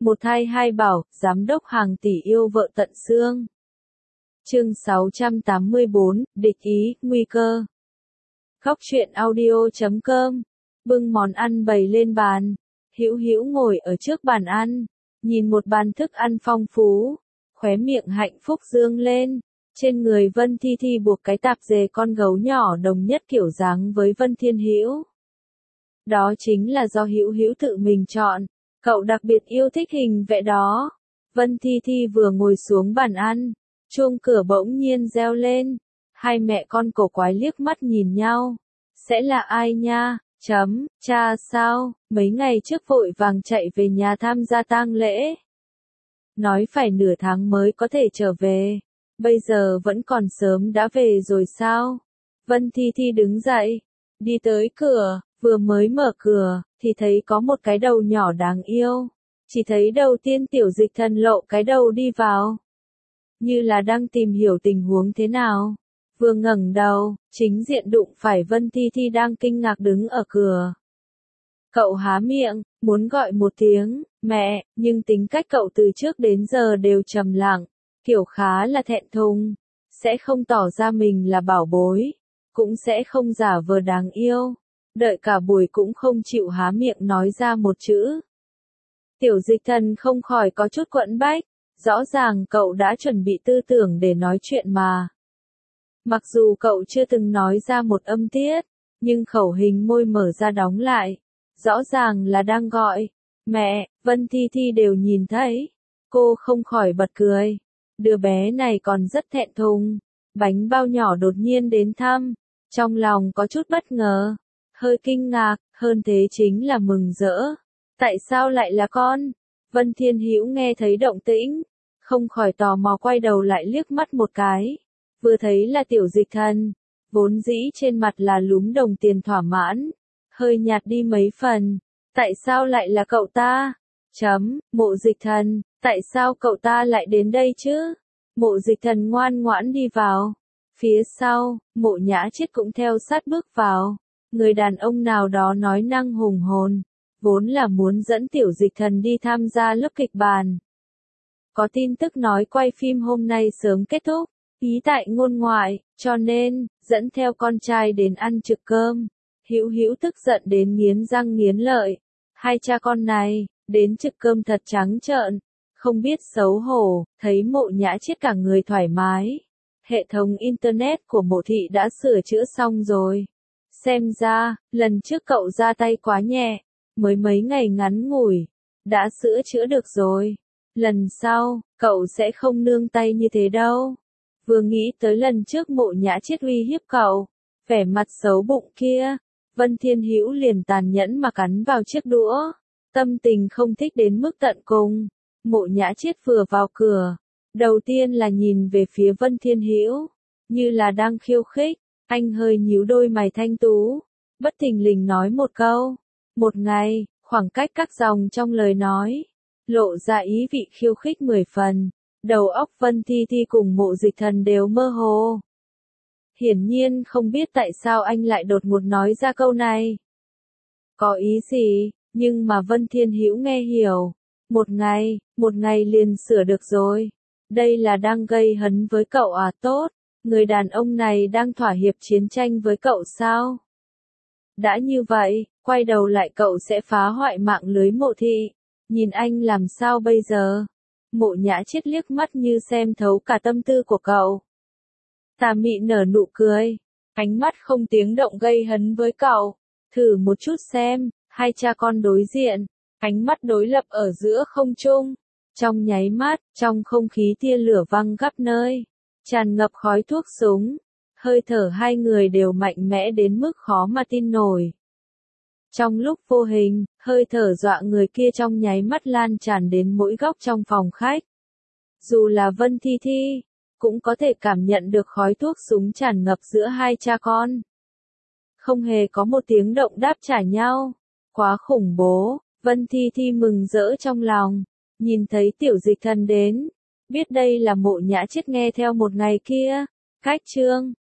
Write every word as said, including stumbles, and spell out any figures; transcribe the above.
Một thai hai bảo, giám đốc hàng tỷ yêu vợ tận xương. Chương sáu trăm tám mươi bốn, địch ý, nguy cơ. Góc truyện audio chấm com. Bưng món ăn bày lên bàn. Hữu Hữu ngồi ở trước bàn ăn, nhìn một bàn thức ăn phong phú, khóe miệng hạnh phúc dương lên. Trên người Vân Thi Thi buộc cái tạp dề con gấu nhỏ đồng nhất kiểu dáng với Vân Thiên Hữu. Đó chính là do Hữu Hữu tự mình chọn, cậu đặc biệt yêu thích hình vẽ đó. Vân Thi Thi vừa ngồi xuống bàn ăn, chuông cửa bỗng nhiên reo lên. Hai mẹ con cổ quái liếc mắt nhìn nhau. Sẽ là ai nha? Chấm, cha sao? Mấy ngày trước vội vàng chạy về nhà tham gia tang lễ. Nói phải nửa tháng mới có thể trở về. Bây giờ vẫn còn sớm đã về rồi sao? Vân Thi Thi đứng dậy, đi tới cửa, vừa mới mở cửa, thì thấy có một cái đầu nhỏ đáng yêu. Chỉ thấy đầu tiên Tiểu Dịch Thần lộ cái đầu đi vào. Như là đang tìm hiểu tình huống thế nào. Vừa ngẩng đầu, chính diện đụng phải Vân Thi Thi đang kinh ngạc đứng ở cửa. Cậu há miệng, muốn gọi một tiếng, mẹ, nhưng tính cách cậu từ trước đến giờ đều trầm lặng, kiểu khá là thẹn thùng, sẽ không tỏ ra mình là bảo bối, cũng sẽ không giả vờ đáng yêu, đợi cả buổi cũng không chịu há miệng nói ra một chữ. Tiểu Dịch Thần không khỏi có chút quẫn bách, rõ ràng cậu đã chuẩn bị tư tưởng để nói chuyện mà. Mặc dù cậu chưa từng nói ra một âm tiết, nhưng khẩu hình môi mở ra đóng lại, rõ ràng là đang gọi. Mẹ, Vân Thi Thi đều nhìn thấy. Cô không khỏi bật cười. Đứa bé này còn rất thẹn thùng. Bánh bao nhỏ đột nhiên đến thăm. Trong lòng có chút bất ngờ. Hơi kinh ngạc, hơn thế chính là mừng rỡ. Tại sao lại là con? Vân Thiên Hữu nghe thấy động tĩnh. Không khỏi tò mò quay đầu lại liếc mắt một cái. Vừa thấy là Tiểu Dịch Thần. Vốn dĩ trên mặt là lúm đồng tiền thỏa mãn. Hơi nhạt đi mấy phần. Tại sao lại là cậu ta? Chấm, Mộ Dịch Thần, tại sao cậu ta lại đến đây chứ? Mộ Dịch Thần ngoan ngoãn đi vào. Phía sau, Mộ Nhã Chiết cũng theo sát bước vào. Người đàn ông nào đó nói năng hùng hồn, vốn là muốn dẫn Tiểu Dịch Thần đi tham gia lớp kịch bản. Có tin tức nói quay phim hôm nay sớm kết thúc, ý tại ngôn ngoại, cho nên, dẫn theo con trai đến ăn trực cơm. Hữu Hữu tức giận đến nghiến răng nghiến lợi. Hai cha con này, đến trực cơm thật trắng trợn, không biết xấu hổ, thấy Mộ Nhã Chiết cả người thoải mái. Hệ thống Internet của Mộ Thị đã sửa chữa xong rồi. Xem ra, lần trước cậu ra tay quá nhẹ, mới mấy ngày ngắn ngủi, đã sửa chữa được rồi. Lần sau, cậu sẽ không nương tay như thế đâu. Vừa nghĩ tới lần trước Mộ Nhã Chiết uy hiếp cậu, vẻ mặt xấu bụng kia, Vân Thiên Hữu liền tàn nhẫn mà cắn vào chiếc đũa. Tâm tình không thích đến mức tận cùng. Mộ Nhã Chiết vừa vào cửa, đầu tiên là nhìn về phía Vân Thiên Hữu, như là đang khiêu khích. Anh hơi nhíu đôi mày thanh tú, bất thình lình nói một câu. Một ngày, khoảng cách các dòng trong lời nói, lộ ra ý vị khiêu khích mười phần. Đầu óc Vân Thi Thi cùng Mộ Dịch Thần đều mơ hồ. Hiển nhiên không biết tại sao anh lại đột ngột nói ra câu này. Có ý gì, nhưng mà Vân Thiên Hữu nghe hiểu. Một ngày, một ngày liền sửa được rồi. Đây là đang gây hấn với cậu à? Tốt, người đàn ông này đang thỏa hiệp chiến tranh với cậu sao? Đã như vậy, quay đầu lại cậu sẽ phá hoại mạng lưới Mộ Thị. Nhìn anh làm sao bây giờ? Mộ Nhã Chiết liếc mắt như xem thấu cả tâm tư của cậu. Tà mị nở nụ cười, ánh mắt không tiếng động gây hấn với cậu. Thử một chút xem. Hai cha con đối diện, ánh mắt đối lập ở giữa không trung. Trong nháy mắt, trong không khí tia lửa văng khắp nơi, tràn ngập khói thuốc súng. Hơi thở hai người đều mạnh mẽ đến mức khó mà tin nổi. Trong lúc vô hình, hơi thở dọa người kia trong nháy mắt lan tràn đến mỗi góc trong phòng khách. Dù là Vân Thi Thi, cũng có thể cảm nhận được khói thuốc súng tràn ngập giữa hai cha con. Không hề có một tiếng động đáp trả nhau. Quá khủng bố. Vân Thi Thi mừng rỡ trong lòng. Nhìn thấy Tiểu Dịch Thần đến, biết đây là Mộ Nhã Chiết nghe theo một ngày kia. Cách chương,